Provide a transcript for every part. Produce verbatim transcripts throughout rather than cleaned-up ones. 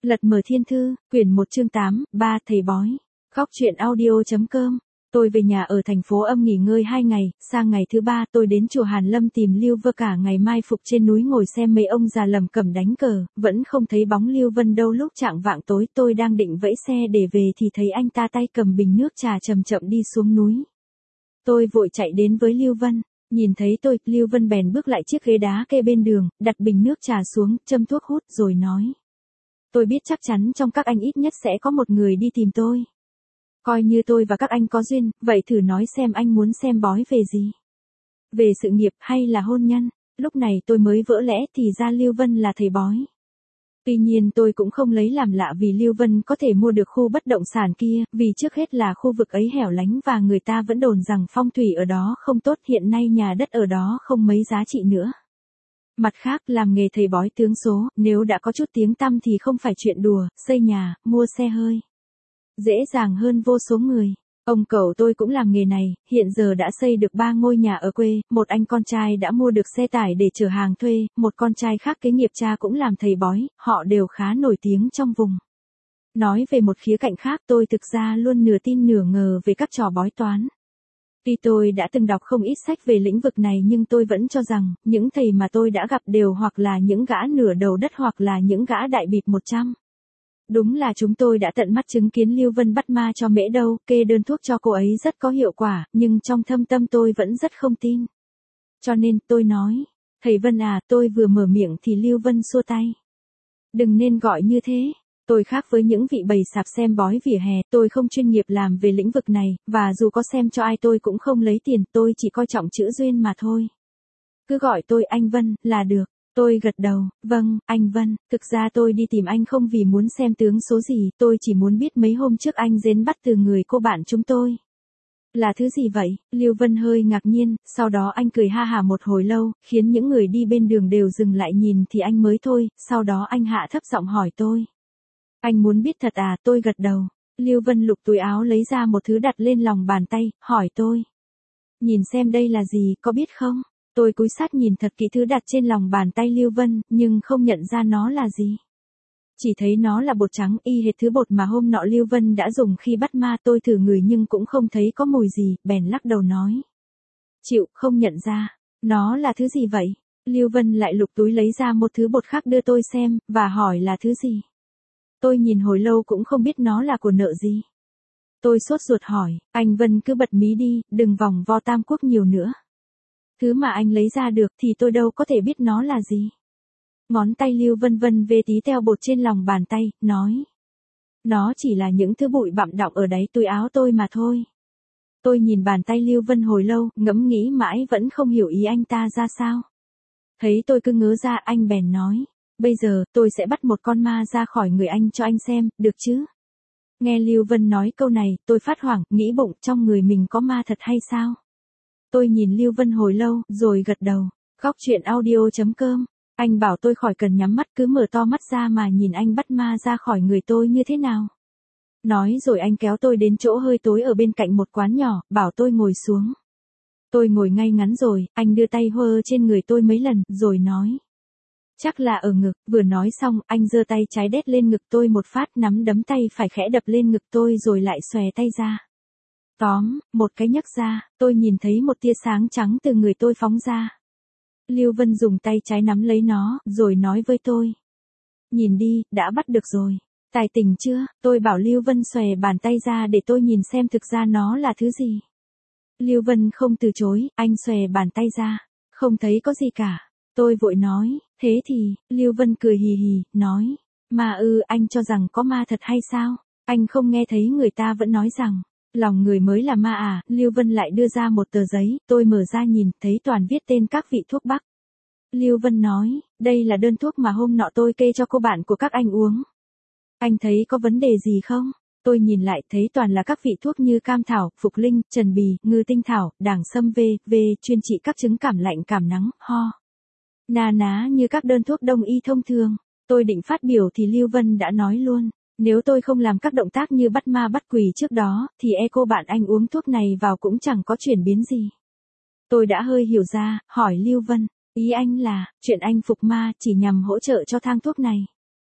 Lật mở thiên thư, quyển một chương tám, ba thầy bói. Góc truyện audio.com. Tôi về nhà ở thành phố Âm nghỉ ngơi hai ngày, sang ngày thứ ba tôi đến chùa Hàn Lâm tìm Lưu Vơ cả ngày mai phục trên núi ngồi xem mấy ông già lầm cẩm đánh cờ, vẫn không thấy bóng Lưu Vân đâu. Lúc chạng vạng tối tôi đang định vẫy xe để về thì thấy anh ta tay cầm bình nước trà chậm chậm đi xuống núi. Tôi vội chạy đến với Lưu Vân, nhìn thấy tôi, Lưu Vân bèn bước lại chiếc ghế đá kê bên đường, đặt bình nước trà xuống, châm thuốc hút rồi nói. Tôi biết chắc chắn trong các anh ít nhất sẽ có một người đi tìm tôi. Coi như tôi và các anh có duyên, vậy thử nói xem anh muốn xem bói về gì? Về sự nghiệp hay là hôn nhân? Lúc này tôi mới vỡ lẽ thì ra Lưu Vân là thầy bói. Tuy nhiên tôi cũng không lấy làm lạ vì Lưu Vân có thể mua được khu bất động sản kia, vì trước hết là khu vực ấy hẻo lánh và người ta vẫn đồn rằng phong thủy ở đó không tốt, hiện nay nhà đất ở đó không mấy giá trị nữa. Mặt khác, làm nghề thầy bói tướng số, nếu đã có chút tiếng tăm thì không phải chuyện đùa, xây nhà, mua xe hơi dễ dàng hơn vô số người. Ông cậu tôi cũng làm nghề này, hiện giờ đã xây được ba ngôi nhà ở quê, một anh con trai đã mua được xe tải để chở hàng thuê, một con trai khác kế nghiệp cha cũng làm thầy bói, họ đều khá nổi tiếng trong vùng. Nói về một khía cạnh khác, tôi thực ra luôn nửa tin nửa ngờ về các trò bói toán. Tuy tôi đã từng đọc không ít sách về lĩnh vực này nhưng tôi vẫn cho rằng, những thầy mà tôi đã gặp đều hoặc là những gã nửa đầu đất hoặc là những gã đại bịp một trăm. Đúng là chúng tôi đã tận mắt chứng kiến Lưu Vân bắt ma cho Mễ Đâu, kê đơn thuốc cho cô ấy rất có hiệu quả, nhưng trong thâm tâm tôi vẫn rất không tin. Cho nên tôi nói, thầy Vân à, tôi vừa mở miệng thì Lưu Vân xua tay. Đừng nên gọi như thế. Tôi khác với những vị bầy sạp xem bói vỉa hè, tôi không chuyên nghiệp làm về lĩnh vực này, và dù có xem cho ai tôi cũng không lấy tiền, tôi chỉ coi trọng chữ duyên mà thôi. Cứ gọi tôi anh Vân, là được. Tôi gật đầu, vâng, anh Vân, thực ra tôi đi tìm anh không vì muốn xem tướng số gì, tôi chỉ muốn biết mấy hôm trước anh dến bắt từ người cô bạn chúng tôi. Là thứ gì vậy? Lưu Vân hơi ngạc nhiên, sau đó anh cười ha hả một hồi lâu, khiến những người đi bên đường đều dừng lại nhìn thì anh mới thôi, sau đó anh hạ thấp giọng hỏi tôi. Anh muốn biết thật à? Tôi gật đầu. Lưu Vân lục túi áo lấy ra một thứ đặt lên lòng bàn tay, hỏi tôi. Nhìn xem đây là gì, có biết không? Tôi cúi sát nhìn thật kỹ thứ đặt trên lòng bàn tay Lưu Vân, nhưng không nhận ra nó là gì. Chỉ thấy nó là bột trắng y hệt thứ bột mà hôm nọ Lưu Vân đã dùng khi bắt ma. Tôi thử ngửi nhưng cũng không thấy có mùi gì, bèn lắc đầu nói. Chịu, không nhận ra. Nó là thứ gì vậy? Lưu Vân lại lục túi lấy ra một thứ bột khác đưa tôi xem, và hỏi là thứ gì. Tôi nhìn hồi lâu cũng không biết nó là của nợ gì. Tôi sốt ruột hỏi, anh Vân cứ bật mí đi, đừng vòng vo Tam Quốc nhiều nữa. Thứ mà anh lấy ra được thì tôi đâu có thể biết nó là gì. Ngón tay Lưu Vân vân về tí teo bột trên lòng bàn tay, nói. Nó chỉ là những thứ bụi bặm đọng ở đáy túi áo tôi mà thôi. Tôi nhìn bàn tay Lưu Vân hồi lâu, ngẫm nghĩ mãi vẫn không hiểu ý anh ta ra sao. Thấy tôi cứ ngớ ra anh bèn nói. Bây giờ, tôi sẽ bắt một con ma ra khỏi người anh cho anh xem, được chứ? Nghe Lưu Vân nói câu này, tôi phát hoảng, nghĩ bụng trong người mình có ma thật hay sao? Tôi nhìn Lưu Vân hồi lâu, rồi gật đầu. Góc truyện audio.com. Anh bảo tôi khỏi cần nhắm mắt, cứ mở to mắt ra mà nhìn anh bắt ma ra khỏi người tôi như thế nào. Nói rồi anh kéo tôi đến chỗ hơi tối ở bên cạnh một quán nhỏ, bảo tôi ngồi xuống. Tôi ngồi ngay ngắn rồi, anh đưa tay hơ trên người tôi mấy lần, rồi nói. Chắc là ở ngực, vừa nói xong, anh giơ tay trái đét lên ngực tôi một phát, nắm đấm tay phải khẽ đập lên ngực tôi rồi lại xòe tay ra. Tóm, một cái nhấc ra, tôi nhìn thấy một tia sáng trắng từ người tôi phóng ra. Lưu Vân dùng tay trái nắm lấy nó, rồi nói với tôi. Nhìn đi, đã bắt được rồi. Tài tình chưa? Tôi bảo Lưu Vân xòe bàn tay ra để tôi nhìn xem thực ra nó là thứ gì. Lưu Vân không từ chối, anh xòe bàn tay ra. Không thấy có gì cả. Tôi vội nói, thế thì, Lưu Vân cười hì hì, nói. Mà ư, anh cho rằng có ma thật hay sao? Anh không nghe thấy người ta vẫn nói rằng. Lòng người mới là ma à? Lưu Vân lại đưa ra một tờ giấy, tôi mở ra nhìn, thấy toàn viết tên các vị thuốc bắc. Lưu Vân nói, đây là đơn thuốc mà hôm nọ tôi kê cho cô bạn của các anh uống. Anh thấy có vấn đề gì không? Tôi nhìn lại thấy toàn là các vị thuốc như cam thảo, phục linh, trần bì, ngư tinh thảo, đàng sâm v, v, chuyên trị các chứng cảm lạnh cảm nắng, ho. Na ná như các đơn thuốc đông y thông thường. Tôi định phát biểu thì Lưu Vân đã nói luôn. Nếu tôi không làm các động tác như bắt ma bắt quỷ trước đó, thì e cô bạn anh uống thuốc này vào cũng chẳng có chuyển biến gì. Tôi đã hơi hiểu ra, hỏi Lưu Vân, ý anh là, chuyện anh phục ma chỉ nhằm hỗ trợ cho thang thuốc này.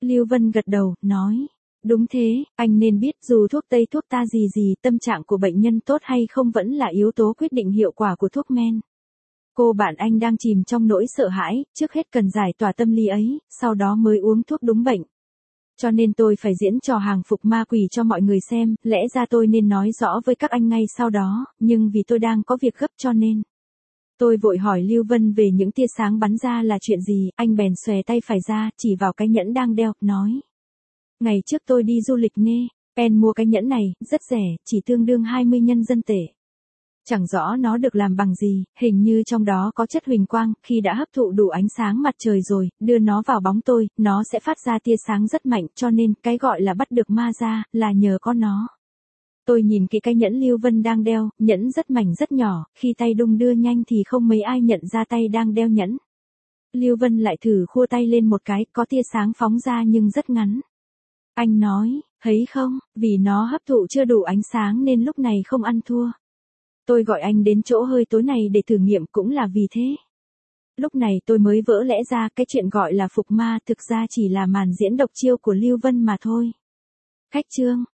Lưu Vân gật đầu, nói. Đúng thế, anh nên biết dù thuốc tây thuốc ta gì gì, tâm trạng của bệnh nhân tốt hay không vẫn là yếu tố quyết định hiệu quả của thuốc men. Cô bạn anh đang chìm trong nỗi sợ hãi, trước hết cần giải tỏa tâm lý ấy, sau đó mới uống thuốc đúng bệnh. Cho nên tôi phải diễn trò hàng phục ma quỷ cho mọi người xem, lẽ ra tôi nên nói rõ với các anh ngay sau đó, nhưng vì tôi đang có việc gấp cho nên. Tôi vội hỏi Lưu Vân về những tia sáng bắn ra là chuyện gì, anh bèn xòe tay phải ra, chỉ vào cái nhẫn đang đeo, nói. Ngày trước tôi đi du lịch Nê, Pen mua cái nhẫn này, rất rẻ, chỉ tương đương hai mươi nhân dân tệ. Chẳng rõ nó được làm bằng gì, hình như trong đó có chất huỳnh quang, khi đã hấp thụ đủ ánh sáng mặt trời rồi, đưa nó vào bóng tôi, nó sẽ phát ra tia sáng rất mạnh, cho nên cái gọi là bắt được ma ra, là nhờ có nó. Tôi nhìn kỹ cái nhẫn Lưu Vân đang đeo, nhẫn rất mảnh rất nhỏ, khi tay đung đưa nhanh thì không mấy ai nhận ra tay đang đeo nhẫn. Lưu Vân lại thử khua tay lên một cái, có tia sáng phóng ra nhưng rất ngắn. Anh nói, thấy không, vì nó hấp thụ chưa đủ ánh sáng nên lúc này không ăn thua. Tôi gọi anh đến chỗ hơi tối này để thử nghiệm cũng là vì thế. Lúc này tôi mới vỡ lẽ ra cái chuyện gọi là phục ma thực ra chỉ là màn diễn độc chiêu của Lưu Vân mà thôi. Khách trương.